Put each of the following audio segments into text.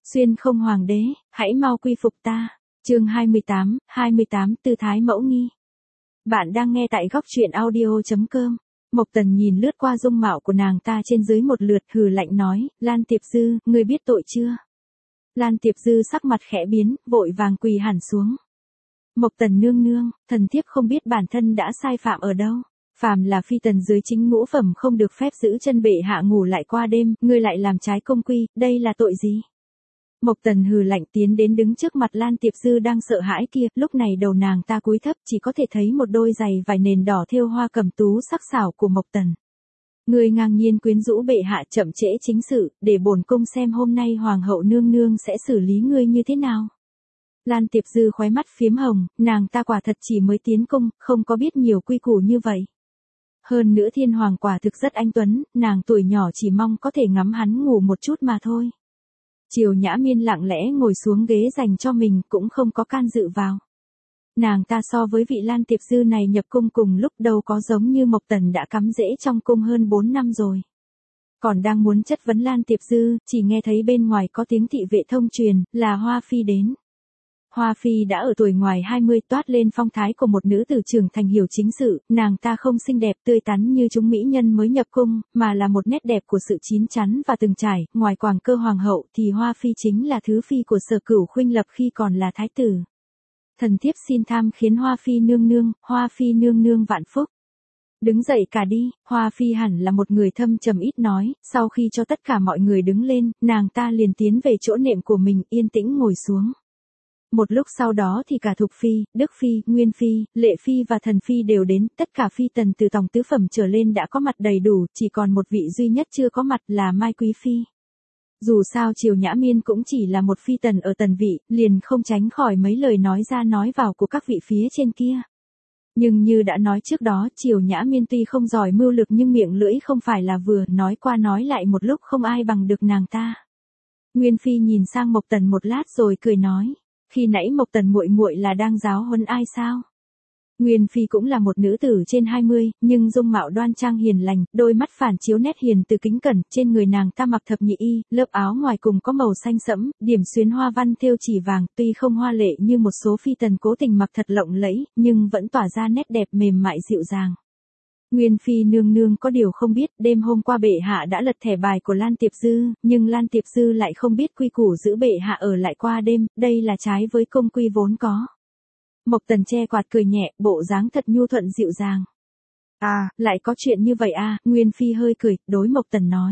Xuyên không hoàng đế, hãy mau quy phục ta. Chương 28, tư thái mẫu nghi. Bạn đang nghe tại góc truyện audio.com. Mộc Tần nhìn lướt qua dung mạo của nàng ta trên dưới một lượt, hừ lạnh nói, Lan Tiệp Dư, ngươi biết tội chưa? Lan Tiệp Dư sắc mặt khẽ biến, vội vàng quỳ hẳn xuống. Mộc Tần nương nương, thần thiếp không biết bản thân đã sai phạm ở đâu. Phàm là phi tần dưới chính ngũ phẩm không được phép giữ chân bệ hạ ngủ lại qua đêm, ngươi lại làm trái công quy, đây là tội gì? Mộc Tần hừ lạnh tiến đến đứng trước mặt Lan Tiệp Dư đang sợ hãi kia, lúc này đầu nàng ta cúi thấp chỉ có thể thấy một đôi giày vải nền đỏ thêu hoa cẩm tú sắc sảo của Mộc Tần. Ngươi ngang nhiên quyến rũ bệ hạ, chậm trễ chính sự, để bổn cung xem hôm nay hoàng hậu nương nương sẽ xử lý ngươi như thế nào. Lan Tiệp Dư khóe mắt phiếm hồng, nàng ta quả thật chỉ mới tiến cung, không có biết nhiều quy củ như vậy. Hơn nữa thiên hoàng quả thực rất anh tuấn, nàng tuổi nhỏ chỉ mong có thể ngắm hắn ngủ một chút mà thôi. Triều Nhã Miên lặng lẽ ngồi xuống ghế dành cho mình, cũng không có can dự vào. Nàng ta so với vị Lan Tiệp Dư này nhập cung cùng lúc đâu có giống như Mộc Tần đã cắm rễ trong cung hơn 4 năm rồi. Còn đang muốn chất vấn Lan Tiệp Dư, chỉ nghe thấy bên ngoài có tiếng thị vệ thông truyền, là Hoa Phi đến. Hoa Phi đã ở tuổi ngoài 20, toát lên phong thái của một nữ tử trưởng thành hiểu chính sự, nàng ta không xinh đẹp tươi tắn như chúng mỹ nhân mới nhập cung, mà là một nét đẹp của sự chín chắn và từng trải, ngoài quàng cơ hoàng hậu thì Hoa Phi chính là thứ phi của Sở Cửu Khuynh Lập khi còn là thái tử. Thần thiếp xin tham khiến Hoa Phi nương nương vạn phúc. Đứng dậy cả đi, Hoa Phi hẳn là một người thâm trầm ít nói, sau khi cho tất cả mọi người đứng lên, nàng ta liền tiến về chỗ nệm của mình yên tĩnh ngồi xuống. Một lúc sau đó thì cả Thục Phi, Đức Phi, Nguyên Phi, Lệ Phi và Thần Phi đều đến, tất cả phi tần từ tòng tứ phẩm trở lên đã có mặt đầy đủ, chỉ còn một vị duy nhất chưa có mặt là Mai Quý Phi. Dù sao Triều Nhã Miên cũng chỉ là một phi tần ở tần vị, liền không tránh khỏi mấy lời nói ra nói vào của các vị phía trên kia. Nhưng như đã nói trước đó, Triều Nhã Miên tuy không giỏi mưu lược nhưng miệng lưỡi không phải là vừa, nói qua nói lại một lúc không ai bằng được nàng ta. Nguyên Phi nhìn sang Mộc Tần một lát rồi cười nói. Khi nãy Mộc Tần muội muội là đang giáo huấn ai sao? Nguyên Phi cũng là một nữ tử trên 20, nhưng dung mạo đoan trang hiền lành, đôi mắt phản chiếu nét hiền từ kính cẩn, trên người nàng ta mặc thập nhị y, lớp áo ngoài cùng có màu xanh sẫm, điểm xuyến hoa văn thêu chỉ vàng, tuy không hoa lệ như một số phi tần cố tình mặc thật lộng lẫy, nhưng vẫn tỏa ra nét đẹp mềm mại dịu dàng. Nguyên Phi nương nương có điều không biết, đêm hôm qua bệ hạ đã lật thẻ bài của Lan Tiệp Dư, nhưng Lan Tiệp Dư lại không biết quy củ giữ bệ hạ ở lại qua đêm, đây là trái với công quy vốn có. Mộc Tần che quạt cười nhẹ, bộ dáng thật nhu thuận dịu dàng. À, lại có chuyện như vậy à, Nguyên Phi hơi cười, đối Mộc Tần nói.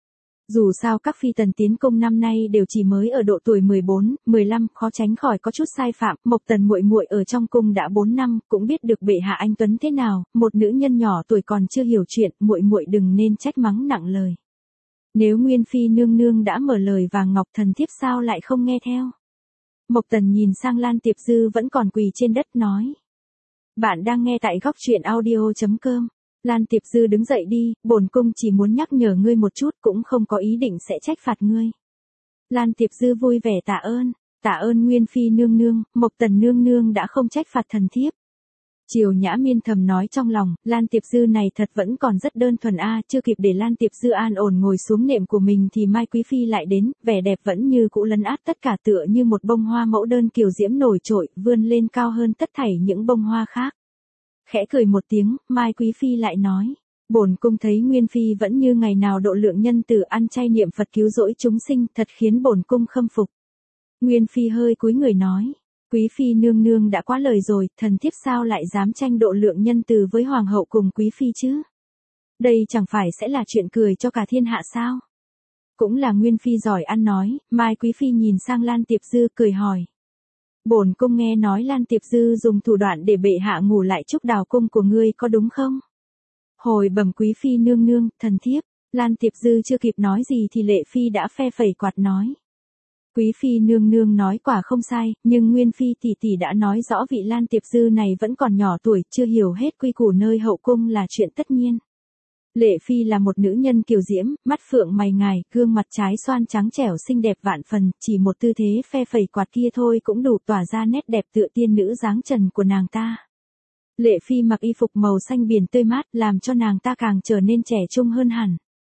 Dù sao các phi tần tiến cung năm nay đều chỉ mới ở độ tuổi 14, 15, khó tránh khỏi có chút sai phạm, Mộc Tần muội muội ở trong cung đã 4 năm, cũng biết được bệ hạ anh tuấn thế nào, một nữ nhân nhỏ tuổi còn chưa hiểu chuyện, muội muội đừng nên trách mắng nặng lời. Nếu Nguyên Phi nương nương đã mở lời và Ngọc thần thiếp sao lại không nghe theo? Mộc Tần nhìn sang Lan Tiệp Dư vẫn còn quỳ trên đất nói. Bạn đang nghe tại góc truyện audio.com. Lan Tiệp Dư đứng dậy đi, bổn cung chỉ muốn nhắc nhở ngươi một chút, cũng không có ý định sẽ trách phạt ngươi. Lan Tiệp Dư vui vẻ tạ ơn Nguyên Phi nương nương, Mộc Tần nương nương đã không trách phạt thần thiếp. Triều Nhã Miên thầm nói trong lòng, Lan Tiệp Dư này thật vẫn còn rất đơn thuần chưa kịp để Lan Tiệp Dư an ổn ngồi xuống nệm của mình thì Mai Quý Phi lại đến, vẻ đẹp vẫn như cũ lấn át tất cả tựa như một bông hoa mẫu đơn kiều diễm nổi trội, vươn lên cao hơn tất thảy những bông hoa khác. Khẽ cười một tiếng, Mai Quý Phi lại nói, bổn cung thấy Nguyên Phi vẫn như ngày nào độ lượng nhân từ ăn chay niệm Phật cứu rỗi chúng sinh, thật khiến bổn cung khâm phục. Nguyên Phi hơi cúi người nói, Quý Phi nương nương đã quá lời rồi, thần thiếp sao lại dám tranh độ lượng nhân từ với Hoàng hậu cùng Quý Phi chứ? Đây chẳng phải sẽ là chuyện cười cho cả thiên hạ sao? Cũng là Nguyên Phi giỏi ăn nói, Mai Quý Phi nhìn sang Lan Tiệp Dư cười hỏi. Bổn cung nghe nói Lan Tiệp Dư dùng thủ đoạn để bệ hạ ngủ lại Trúc Đào cung của ngươi có đúng không? Hồi bẩm Quý Phi nương nương, thần thiếp, Lan Tiệp Dư chưa kịp nói gì thì Lệ Phi đã phe phẩy quạt nói. Quý Phi nương nương nói quả không sai, nhưng Nguyên Phi tỷ tỷ đã nói rõ vị Lan Tiệp Dư này vẫn còn nhỏ tuổi, chưa hiểu hết quy củ nơi hậu cung là chuyện tất nhiên. Lệ Phi là một nữ nhân kiều diễm, mắt phượng mày ngài, gương mặt trái xoan trắng trẻo xinh đẹp vạn phần, chỉ một tư thế phe phẩy quạt kia thôi cũng đủ tỏa ra nét đẹp tựa tiên nữ dáng trần của nàng ta. Lệ Phi mặc y phục màu xanh biển tươi mát, làm cho nàng ta càng trở nên trẻ trung hơn hẳn.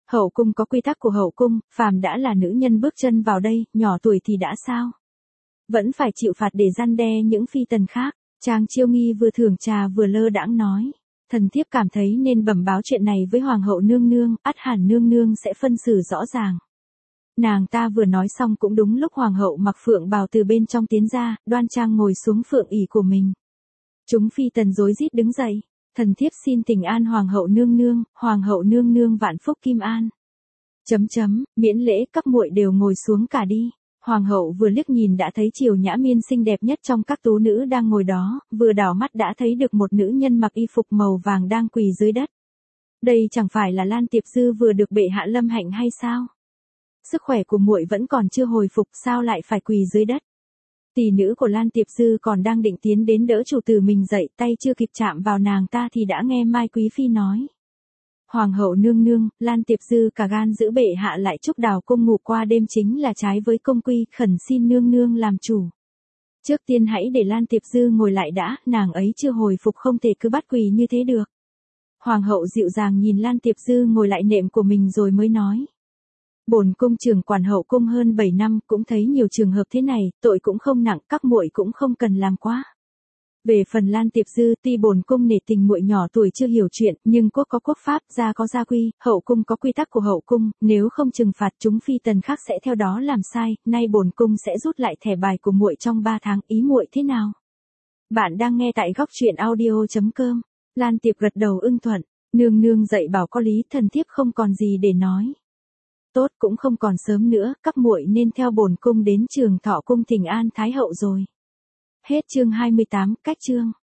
Hậu cung có quy tắc của hậu cung, phàm đã là nữ nhân bước chân vào đây, nhỏ tuổi thì đã sao? Vẫn phải chịu phạt để răn đe những phi tần khác. Trang Chiêu Nghi vừa thưởng trà vừa lơ đãng nói. Thần thiếp cảm thấy nên bẩm báo chuyện này với hoàng hậu nương nương, ắt hẳn nương nương sẽ phân xử rõ ràng. Nàng ta vừa nói xong cũng đúng lúc hoàng hậu mặc phượng bào từ bên trong tiến ra, đoan trang ngồi xuống phượng ỷ của mình. Chúng phi tần rối rít đứng dậy. Thần thiếp xin thỉnh an hoàng hậu nương nương vạn phúc kim an. Miễn lễ, các muội đều ngồi xuống cả đi. Hoàng hậu vừa liếc nhìn đã thấy Triều Nhã Miên xinh đẹp nhất trong các tú nữ đang ngồi đó, vừa đảo mắt đã thấy được một nữ nhân mặc y phục màu vàng đang quỳ dưới đất. Đây chẳng phải là Lan Tiệp Dư vừa được bệ hạ lâm hạnh hay sao? Sức khỏe của muội vẫn còn chưa hồi phục, sao lại phải quỳ dưới đất? Tỷ nữ của Lan Tiệp Dư còn đang định tiến đến đỡ chủ tử mình dậy, tay chưa kịp chạm vào nàng ta thì đã nghe Mai Quý Phi nói. Hoàng hậu nương nương, Lan Tiệp Dư cả gan giữ bệ hạ lại Trúc Đào cung ngủ qua đêm chính là trái với công quy, khẩn xin nương nương làm chủ. Trước tiên hãy để Lan Tiệp Dư ngồi lại đã, nàng ấy chưa hồi phục không thể cứ bắt quỳ như thế được. Hoàng hậu dịu dàng nhìn Lan Tiệp Dư ngồi lại nệm của mình rồi mới nói. Bổn cung trưởng quản hậu cung hơn 7 năm, cũng thấy nhiều trường hợp thế này, tội cũng không nặng, các muội cũng không cần làm quá. Về phần Lan Tiệp Dư, tuy bổn cung nể tình muội nhỏ tuổi chưa hiểu chuyện, nhưng quốc có quốc pháp, gia có gia quy, hậu cung có quy tắc của hậu cung, nếu không trừng phạt chúng phi tần khác sẽ theo đó làm sai, nay bổn cung sẽ rút lại thẻ bài của muội trong 3 tháng, ý muội thế nào? Bạn đang nghe tại góc truyện audio.com. Lan Tiệp gật đầu ưng thuận, nương nương dạy bảo có lý, thần thiếp không còn gì để nói. Tốt, cũng không còn sớm nữa, các muội nên theo bổn cung đến Trường Thọ cung thỉnh an thái hậu rồi. Hết chương 28, cách chương.